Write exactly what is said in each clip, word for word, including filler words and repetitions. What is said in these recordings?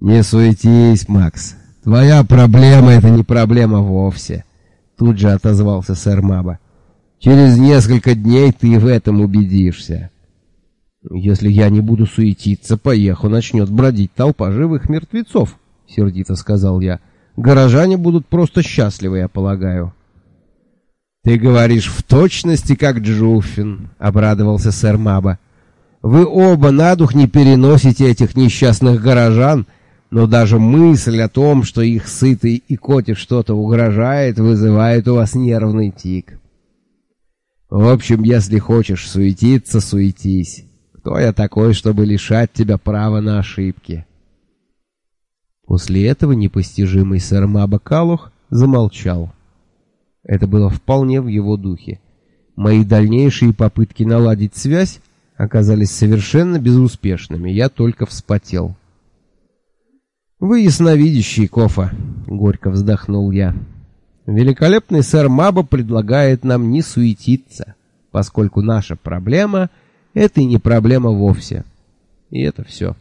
«Не суетись, Макс. Твоя проблема — это не проблема вовсе», — тут же отозвался сэр Маба. «Через несколько дней ты в этом убедишься». «Если я не буду суетиться, по Еху начнет бродить толпа живых мертвецов», — сердито сказал я. «Горожане будут просто счастливы, я полагаю». «Ты говоришь в точности, как Джуффин», — обрадовался сэр Маба. «Вы оба на дух не переносите этих несчастных горожан, но даже мысль о том, что их сытой и коте что-то угрожает, вызывает у вас нервный тик. В общем, если хочешь суетиться, суетись. Кто я такой, чтобы лишать тебя права на ошибки?» После этого непостижимый сэр Маба Калух замолчал. Это было вполне в его духе. Мои дальнейшие попытки наладить связь оказались совершенно безуспешными. Я только вспотел. «Вы ясновидящий, Кофа», — горько вздохнул я. «Великолепный сэр Маба предлагает нам не суетиться, поскольку наша проблема — это и не проблема вовсе. И это все».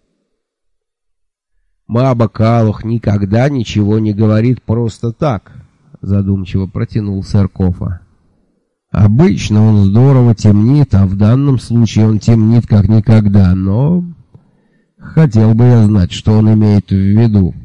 «Маба Калух никогда ничего не говорит просто так», — задумчиво протянул сэр Кофа. «Обычно он здорово темнит, а в данном случае он темнит как никогда, но хотел бы я знать, что он имеет в виду».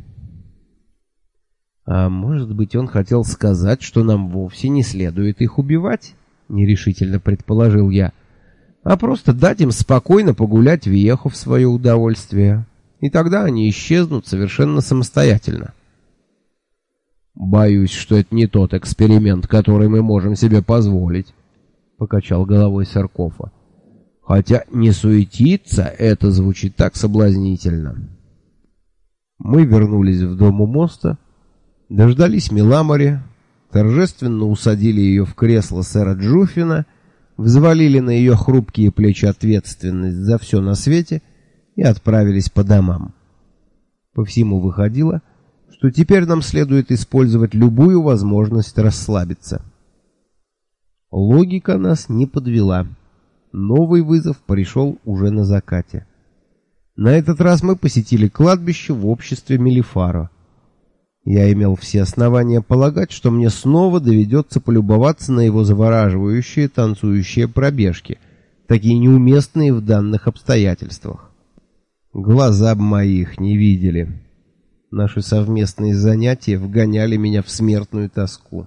«А может быть, он хотел сказать, что нам вовсе не следует их убивать?» — нерешительно предположил я. «А просто дать им спокойно погулять в Еху в свое удовольствие, и тогда они исчезнут совершенно самостоятельно». «Боюсь, что это не тот эксперимент, который мы можем себе позволить», — покачал головой сэр Кофа. «Хотя не суетиться — это звучит так соблазнительно». Мы вернулись в дом у моста, дождались Миламори, торжественно усадили ее в кресло сэра Джуффина, взвалили на ее хрупкие плечи ответственность за все на свете и отправились по домам. По всему выходило, что теперь нам следует использовать любую возможность расслабиться. Логика нас не подвела. Новый вызов пришел уже на закате. На этот раз мы посетили кладбище в обществе Мелифаро. Я имел все основания полагать, что мне снова доведется полюбоваться на его завораживающие танцующие пробежки, такие неуместные в данных обстоятельствах. Глаза б моих не видели. Наши совместные занятия вгоняли меня в смертную тоску.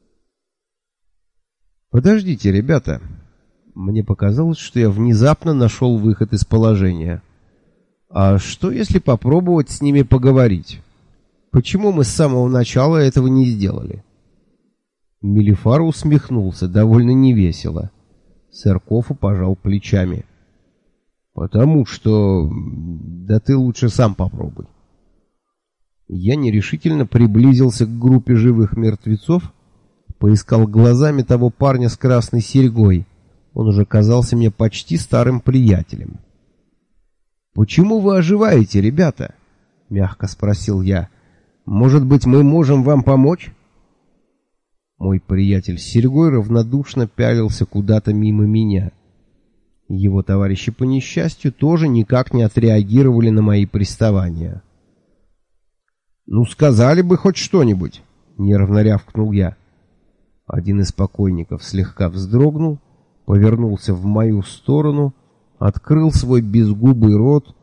«Подождите, ребята!» Мне показалось, что я внезапно нашел выход из положения. «А что, если попробовать с ними поговорить? Почему мы с самого начала этого не сделали?» Мелифаро усмехнулся, довольно невесело. Сэр Кофа пожал плечами. «Потому что... Да ты лучше сам попробуй». Я нерешительно приблизился к группе живых мертвецов, поискал глазами того парня с красной серьгой. Он уже казался мне почти старым приятелем. «Почему вы оживаете, ребята?» — мягко спросил я. «Может быть, мы можем вам помочь?» Мой приятель с серьгой равнодушно пялился куда-то мимо меня. Его товарищи по несчастью тоже никак не отреагировали на мои приставания. «Ну, сказали бы хоть что-нибудь!» — нервно рявкнул я. Один из покойников слегка вздрогнул, повернулся в мою сторону, открыл свой безгубый рот.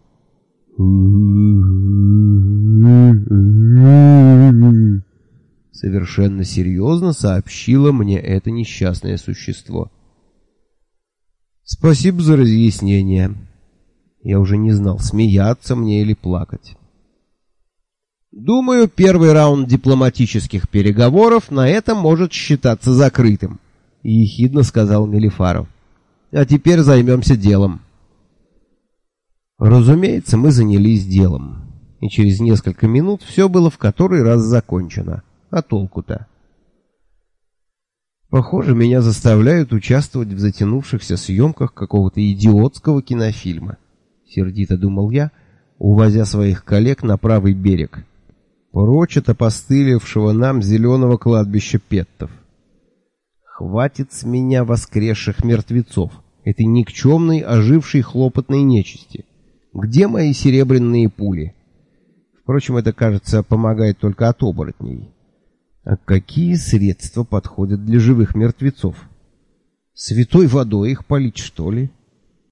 Совершенно серьезно сообщило мне это несчастное существо. «Спасибо за разъяснение». Я уже не знал, смеяться мне или плакать. «Думаю, первый раунд дипломатических переговоров на этом может считаться закрытым», — ехидно сказал Мелифаро. «А теперь займемся делом». Разумеется, мы занялись делом, и через несколько минут все было в который раз закончено. А толку-то? Похоже, меня заставляют участвовать в затянувшихся съемках какого-то идиотского кинофильма, сердито думал я, увозя своих коллег на правый берег, прочь от опостылевшего нам зеленого кладбища петтов. Хватит с меня воскресших мертвецов, этой никчемной, ожившей хлопотной нечисти. Где мои серебряные пули? Впрочем, это, кажется, помогает только от оборотней. А какие средства подходят для живых мертвецов? Святой водой их полить, что ли?